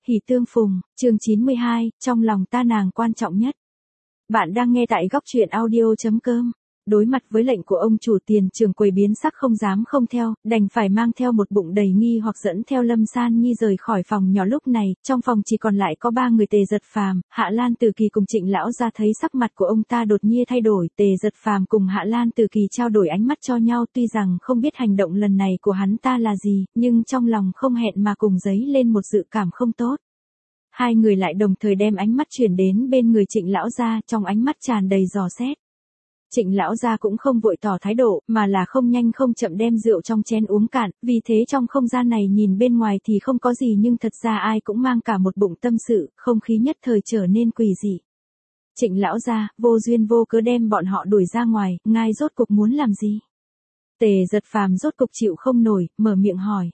Hỉ tương phùng, chương 92, trong lòng ta nàng quan trọng nhất. Bạn đang nghe tại góc truyện audio.com. Đối mặt với lệnh của ông chủ, Tiền Trường Quầy biến sắc không dám không theo, đành phải mang theo một bụng đầy nghi hoặc dẫn theo Lâm San Nhi rời khỏi phòng nhỏ. Lúc này, trong phòng chỉ còn lại có ba người: Tề Giật Phàm, Hạ Lan Từ Kỳ cùng Trịnh lão gia. Thấy sắc mặt của ông ta đột nhiên thay đổi, Tề Giật Phàm cùng Hạ Lan Từ Kỳ trao đổi ánh mắt cho nhau, tuy rằng không biết hành động lần này của hắn ta là gì, nhưng trong lòng không hẹn mà cùng dấy lên một dự cảm không tốt. Hai người lại đồng thời đem ánh mắt chuyển đến bên người Trịnh lão gia, trong ánh mắt tràn đầy dò xét. Trịnh lão gia cũng không vội tỏ thái độ, mà là không nhanh không chậm đem rượu trong chén uống cạn, vì thế trong không gian này nhìn bên ngoài thì không có gì nhưng thật ra ai cũng mang cả một bụng tâm sự, không khí nhất thời trở nên quỷ dị. Trịnh lão gia, vô duyên vô cớ đem bọn họ đuổi ra ngoài, ngài rốt cục muốn làm gì? Tề Giật Phàm rốt cục chịu không nổi, mở miệng hỏi.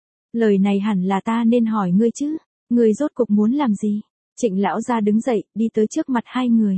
Lời này hẳn là ta nên hỏi ngươi chứ, ngươi rốt cục muốn làm gì? Trịnh lão gia đứng dậy, đi tới trước mặt hai người.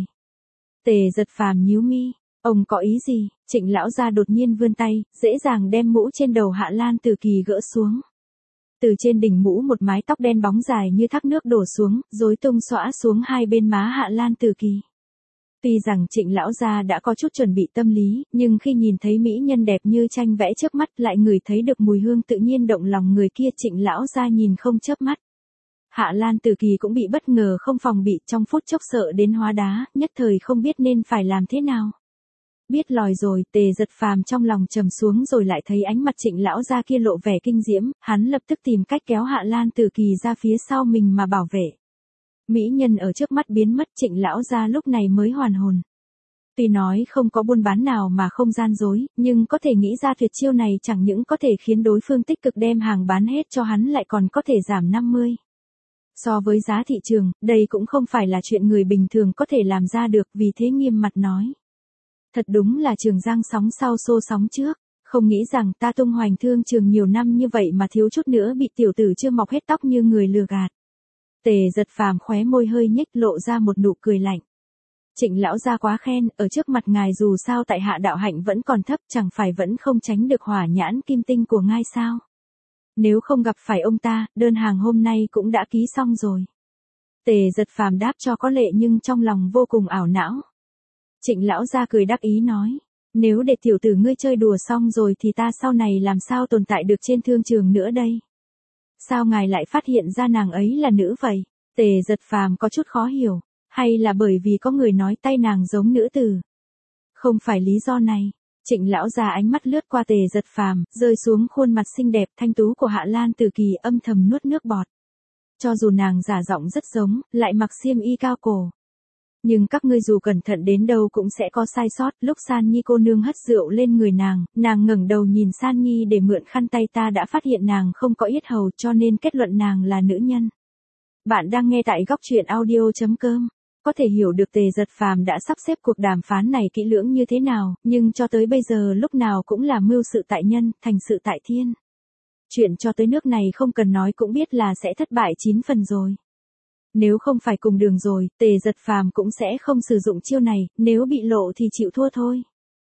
Tề Giật Phàm nhíu mi. Ông có ý gì? Trịnh lão gia đột nhiên vươn tay, dễ dàng đem mũ trên đầu Hạ Lan Từ Kỳ gỡ xuống. Từ trên đỉnh mũ một mái tóc đen bóng dài như thác nước đổ xuống, rối tung xõa xuống hai bên má Hạ Lan Từ Kỳ. Tuy rằng Trịnh lão gia đã có chút chuẩn bị tâm lý, nhưng khi nhìn thấy mỹ nhân đẹp như tranh vẽ trước mắt, lại ngửi thấy được mùi hương tự nhiên động lòng người kia, Trịnh lão gia nhìn không chớp mắt. Hạ Lan Từ Kỳ cũng bị bất ngờ không phòng bị, trong phút chốc sợ đến hóa đá, nhất thời không biết nên phải làm thế nào. Biết lòi rồi, Tề Giật Phàm trong lòng trầm xuống, rồi lại thấy ánh mặt Trịnh lão gia kia lộ vẻ kinh diễm, hắn lập tức tìm cách kéo Hạ Lan Từ Kỳ ra phía sau mình mà bảo vệ. Mỹ nhân ở trước mắt biến mất, Trịnh lão gia lúc này mới hoàn hồn. Tuy nói không có buôn bán nào mà không gian dối, nhưng có thể nghĩ ra tuyệt chiêu này chẳng những có thể khiến đối phương tích cực đem hàng bán hết cho hắn, lại còn có thể giảm 50. So với giá thị trường, đây cũng không phải là chuyện người bình thường có thể làm ra được, vì thế nghiêm mặt nói. Thật đúng là Trường Giang sóng sau xô sóng trước, không nghĩ rằng ta tung hoành thương trường nhiều năm như vậy mà thiếu chút nữa bị tiểu tử chưa mọc hết tóc như người lừa gạt. Tề Giật Phàm khóe môi hơi nhếch, lộ ra một nụ cười lạnh. Trịnh lão gia quá khen, ở trước mặt ngài dù sao tại hạ đạo hạnh vẫn còn thấp, chẳng phải vẫn không tránh được hỏa nhãn kim tinh của ngài sao? Nếu không gặp phải ông ta, đơn hàng hôm nay cũng đã ký xong rồi. Tề Giật Phàm đáp cho có lệ nhưng trong lòng vô cùng ảo não. Trịnh lão gia cười đắc ý nói, nếu để tiểu tử ngươi chơi đùa xong rồi thì ta sau này làm sao tồn tại được trên thương trường nữa đây? Sao ngài lại phát hiện ra nàng ấy là nữ vậy? Tề Giật Phàm có chút khó hiểu, hay là bởi vì có người nói tay nàng giống nữ tử? Không phải lý do này. Trịnh lão già ánh mắt lướt qua Tề Giật Phàm, rơi xuống khuôn mặt xinh đẹp thanh tú của Hạ Lan Từ Kỳ, âm thầm nuốt nước bọt. Cho dù nàng giả giọng rất giống, lại mặc xiêm y cao cổ, nhưng các ngươi dù cẩn thận đến đâu cũng sẽ có sai sót. Lúc San Nhi cô nương hất rượu lên người nàng ngẩng đầu nhìn San Nhi để mượn khăn tay, ta đã phát hiện nàng không có yết hầu, cho nên kết luận nàng là nữ nhân. Bạn đang nghe tại góc truyện audio.com. Có thể hiểu được Tề Giật Phàm đã sắp xếp cuộc đàm phán này kỹ lưỡng như thế nào, nhưng cho tới bây giờ lúc nào cũng là mưu sự tại nhân, thành sự tại thiên. Chuyện cho tới nước này không cần nói cũng biết là sẽ thất bại 9 phần rồi. Nếu không phải cùng đường rồi, Tề Giật Phàm cũng sẽ không sử dụng chiêu này, nếu bị lộ thì chịu thua thôi.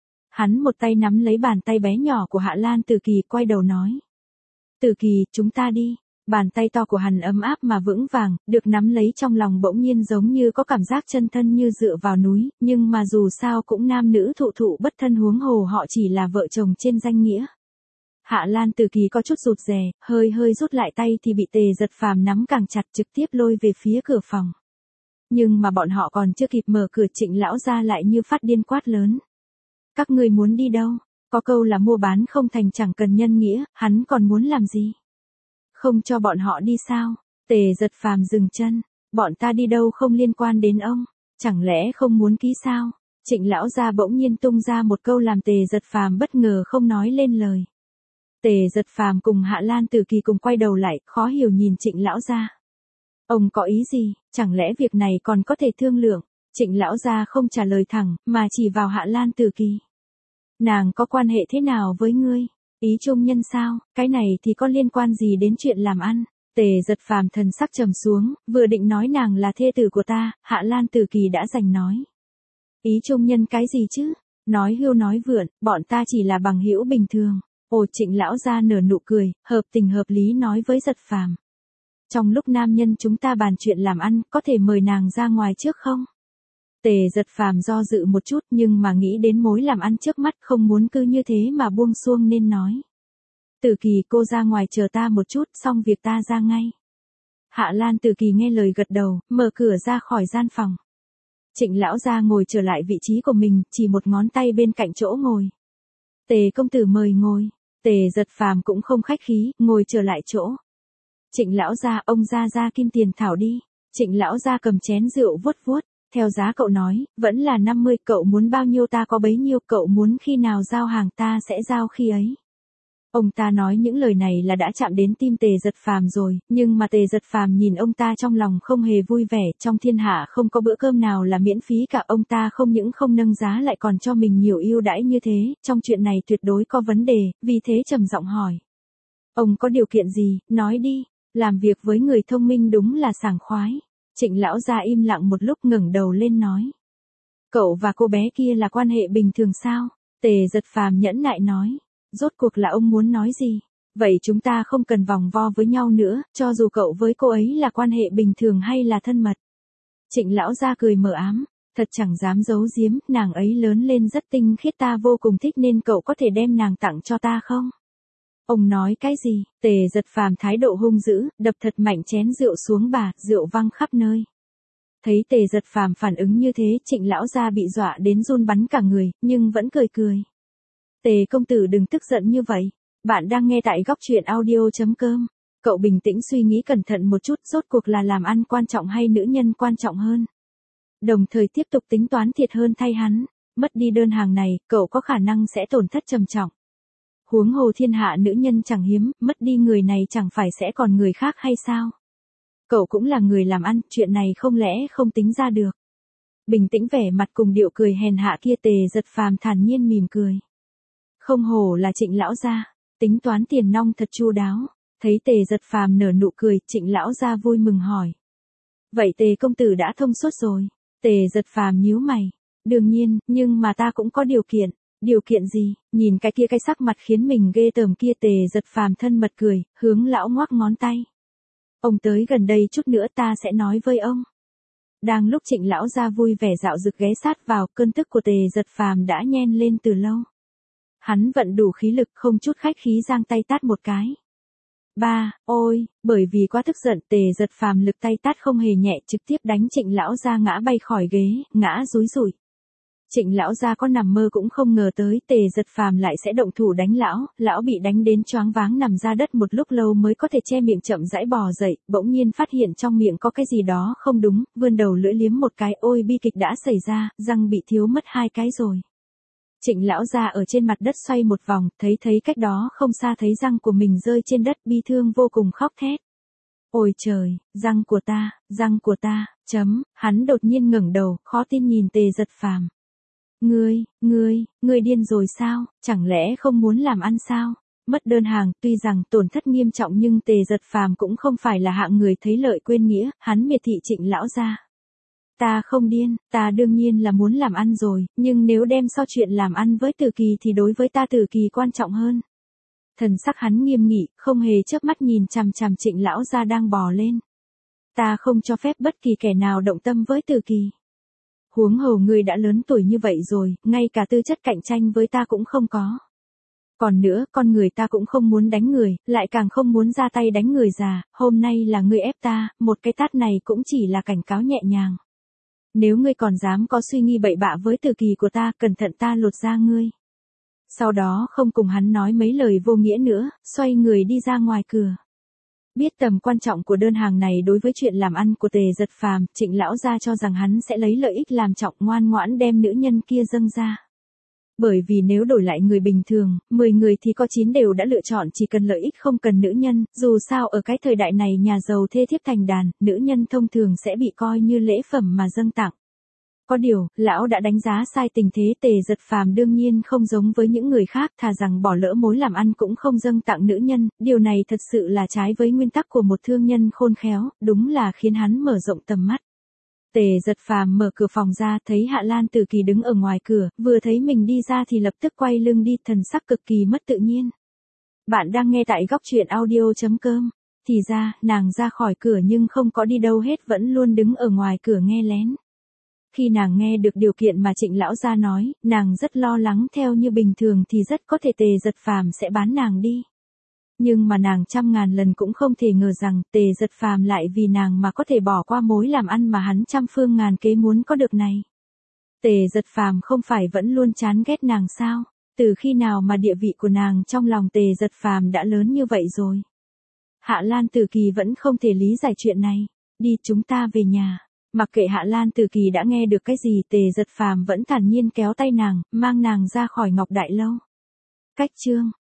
Hắn một tay nắm lấy bàn tay bé nhỏ của Hạ Lan Từ Kỳ, quay đầu nói. Từ Kỳ, chúng ta đi. Bàn tay to của hắn ấm áp mà vững vàng, được nắm lấy trong lòng bỗng nhiên giống như có cảm giác chân thân như dựa vào núi, nhưng mà dù sao cũng nam nữ thụ thụ bất thân, huống hồ họ chỉ là vợ chồng trên danh nghĩa. Hạ Lan Từ Kỳ có chút rụt rè, hơi rút lại tay thì bị Tề Giật Phàm nắm càng chặt, trực tiếp lôi về phía cửa phòng. Nhưng mà bọn họ còn chưa kịp mở cửa, Trịnh lão gia lại như phát điên quát lớn. Các ngươi muốn đi đâu? Có câu là mua bán không thành chẳng cần nhân nghĩa, hắn còn muốn làm gì? Không cho bọn họ đi sao? Tề Giật Phàm dừng chân. Bọn ta đi đâu không liên quan đến ông, chẳng lẽ không muốn ký sao? Trịnh lão gia bỗng nhiên tung ra một câu làm Tề Giật Phàm bất ngờ không nói lên lời. Tề Giật Phàm cùng Hạ Lan Từ Kỳ cùng quay đầu lại, khó hiểu nhìn Trịnh lão gia. Ông có ý gì, chẳng lẽ việc này còn có thể thương lượng? Trịnh lão gia không trả lời thẳng, mà chỉ vào Hạ Lan Từ Kỳ. Nàng có quan hệ thế nào với ngươi? Ý trung nhân sao? Cái này thì có liên quan gì đến chuyện làm ăn? Tề Giật Phàm thần sắc trầm xuống, vừa định nói nàng là thê tử của ta, Hạ Lan Từ Kỳ đã giành nói. Ý trung nhân cái gì chứ? Nói hưu nói vượn, bọn ta chỉ là bằng hữu bình thường. Ồ, Trịnh lão gia nở nụ cười, hợp tình hợp lý nói với Giật Phàm. Trong lúc nam nhân chúng ta bàn chuyện làm ăn, có thể mời nàng ra ngoài trước không? Tề Giật Phàm do dự một chút nhưng mà nghĩ đến mối làm ăn trước mắt không muốn cứ như thế mà buông xuông nên nói. Tử Kỳ cô ra ngoài chờ ta một chút xong việc ta ra ngay. Hạ Lan Tử Kỳ nghe lời gật đầu, mở cửa ra khỏi gian phòng. Trịnh lão gia ngồi trở lại vị trí của mình, chỉ một ngón tay bên cạnh chỗ ngồi. Tề công tử mời ngồi. Tề Giật Phàm cũng không khách khí, ngồi trở lại chỗ. Trịnh lão gia, ông ra kim tiền thảo đi. Trịnh lão gia cầm chén rượu vuốt vuốt. Theo giá cậu nói, vẫn là 50, cậu muốn bao nhiêu ta có bấy nhiêu, cậu muốn khi nào giao hàng ta sẽ giao khi ấy. Ông ta nói những lời này là đã chạm đến tim Tề Giật Phàm rồi, nhưng mà Tề Giật Phàm nhìn ông ta trong lòng không hề vui vẻ, trong thiên hạ không có bữa cơm nào là miễn phí cả, ông ta không những không nâng giá lại còn cho mình nhiều ưu đãi như thế, trong chuyện này tuyệt đối có vấn đề, vì thế trầm giọng hỏi. Ông có điều kiện gì, nói đi, làm việc với người thông minh đúng là sảng khoái. Trịnh lão gia im lặng một lúc ngẩng đầu lên nói. Cậu và cô bé kia là quan hệ bình thường sao? Tề Giật Phàm nhẫn nại nói. Rốt cuộc là ông muốn nói gì? Vậy chúng ta không cần vòng vo với nhau nữa, cho dù cậu với cô ấy là quan hệ bình thường hay là thân mật. Trịnh lão gia cười mờ ám, thật chẳng dám giấu giếm, nàng ấy lớn lên rất tinh khiết ta vô cùng thích nên cậu có thể đem nàng tặng cho ta không? Ông nói cái gì? Tề Giật Phàm thái độ hung dữ, đập thật mạnh chén rượu xuống bà, rượu văng khắp nơi. Thấy Tề Giật Phàm phản ứng như thế, Trịnh lão gia bị dọa đến run bắn cả người, nhưng vẫn cười cười. Tề công tử đừng tức giận như vậy. Bạn đang nghe tại góc truyện audio.com. Cậu bình tĩnh suy nghĩ cẩn thận một chút, rốt cuộc là làm ăn quan trọng hay nữ nhân quan trọng hơn. Đồng thời tiếp tục tính toán thiệt hơn thay hắn. Mất đi đơn hàng này, cậu có khả năng sẽ tổn thất trầm trọng. Huống hồ thiên hạ nữ nhân chẳng hiếm, mất đi người này chẳng phải sẽ còn người khác hay sao? Cậu cũng là người làm ăn, chuyện này không lẽ không tính ra được. Bình tĩnh vẻ mặt cùng điệu cười hèn hạ kia, Tề Giật Phàm thản nhiên mỉm cười. Không hổ là Trịnh lão gia, tính toán tiền nong thật chu đáo. Thấy Tề Giật Phàm nở nụ cười, Trịnh lão gia vui mừng hỏi. Vậy Tề công tử đã thông suốt rồi. Tề Giật Phàm nhíu mày. Đương nhiên, nhưng mà ta cũng có điều kiện. Điều kiện gì? Nhìn cái kia cái sắc mặt khiến mình ghê tởm kia, Tề Giật Phàm thân mật cười, hướng lão ngoắc ngón tay. Ông tới gần đây chút nữa ta sẽ nói với ông. Đang lúc Trịnh lão gia vui vẻ dạo dực ghé sát vào, cơn tức của Tề Giật Phàm đã nhen lên từ lâu. Hắn vận đủ khí lực không chút khách khí giang tay tát một cái. Ôi, bởi vì quá tức giận Tề Giật Phàm lực tay tát không hề nhẹ, trực tiếp đánh Trịnh lão gia ngã bay khỏi ghế, ngã rúi rủi. Trịnh lão gia có nằm mơ cũng không ngờ tới Tề Giật Phàm lại sẽ động thủ đánh lão bị đánh đến choáng váng nằm ra đất một lúc lâu mới có thể che miệng chậm rãi bò dậy, bỗng nhiên phát hiện trong miệng có cái gì đó không đúng, vươn đầu lưỡi liếm một cái, ôi bi kịch đã xảy ra, răng bị thiếu mất 2 cái rồi. Trịnh lão gia ở trên mặt đất xoay một vòng, thấy cách đó không xa thấy răng của mình rơi trên đất, bi thương vô cùng khóc thét. Ôi trời, răng của ta, hắn đột nhiên ngẩng đầu, khó tin nhìn Tề Giật Phàm. Ngươi điên rồi sao, chẳng lẽ không muốn làm ăn sao? Mất đơn hàng, tuy rằng tổn thất nghiêm trọng nhưng Tề Giật Phàm cũng không phải là hạng người thấy lợi quên nghĩa, hắn miệt thị Trịnh lão gia. Ta không điên, ta đương nhiên là muốn làm ăn rồi, nhưng nếu đem so chuyện làm ăn với Tử Kỳ thì đối với ta Tử Kỳ quan trọng hơn. Thần sắc hắn nghiêm nghị, không hề chớp mắt nhìn chằm chằm Trịnh lão gia đang bò lên. Ta không cho phép bất kỳ kẻ nào động tâm với Tử Kỳ. Huống hồ ngươi đã lớn tuổi như vậy rồi, ngay cả tư chất cạnh tranh với ta cũng không có. Còn nữa, con người ta cũng không muốn đánh người, lại càng không muốn ra tay đánh người già, hôm nay là ngươi ép ta, một cái tát này cũng chỉ là cảnh cáo nhẹ nhàng. Nếu ngươi còn dám có suy nghi bậy bạ với Tử Kỳ của ta, cẩn thận ta lột da ngươi. Sau đó không cùng hắn nói mấy lời vô nghĩa nữa, xoay người đi ra ngoài cửa. Biết tầm quan trọng của đơn hàng này đối với chuyện làm ăn của Tề Giật Phàm, Trịnh lão gia cho rằng hắn sẽ lấy lợi ích làm trọng, ngoan ngoãn đem nữ nhân kia dâng ra. Bởi vì nếu đổi lại người bình thường, 10 người thì có 9 đều đã lựa chọn chỉ cần lợi ích không cần nữ nhân, dù sao ở cái thời đại này nhà giàu thê thiếp thành đàn, nữ nhân thông thường sẽ bị coi như lễ phẩm mà dâng tặng. Có điều, lão đã đánh giá sai tình thế, Tề Giật Phàm đương nhiên không giống với những người khác, thà rằng bỏ lỡ mối làm ăn cũng không dâng tặng nữ nhân, điều này thật sự là trái với nguyên tắc của một thương nhân khôn khéo, đúng là khiến hắn mở rộng tầm mắt. Tề Giật Phàm mở cửa phòng ra, thấy Hạ Lan Tử Kỳ đứng ở ngoài cửa, vừa thấy mình đi ra thì lập tức quay lưng đi, thần sắc cực kỳ mất tự nhiên. Bạn đang nghe tại góc truyện audio.com. Thì ra, nàng ra khỏi cửa nhưng không có đi đâu hết, vẫn luôn đứng ở ngoài cửa nghe lén. Khi nàng nghe được điều kiện mà Trịnh lão gia nói, nàng rất lo lắng, theo như bình thường thì rất có thể Tề Giật Phàm sẽ bán nàng đi. Nhưng mà nàng trăm ngàn lần cũng không thể ngờ rằng Tề Giật Phàm lại vì nàng mà có thể bỏ qua mối làm ăn mà hắn trăm phương ngàn kế muốn có được này. Tề Giật Phàm không phải vẫn luôn chán ghét nàng sao? Từ khi nào mà địa vị của nàng trong lòng Tề Giật Phàm đã lớn như vậy rồi? Hạ Lan Tử Kỳ vẫn không thể lý giải chuyện này. Đi, chúng ta về nhà. Mặc kệ Hạ Lan Tử Kỳ đã nghe được cái gì, Tề Giật Phàm vẫn thản nhiên kéo tay nàng, mang nàng ra khỏi Ngọc Đại Lâu. Cách chương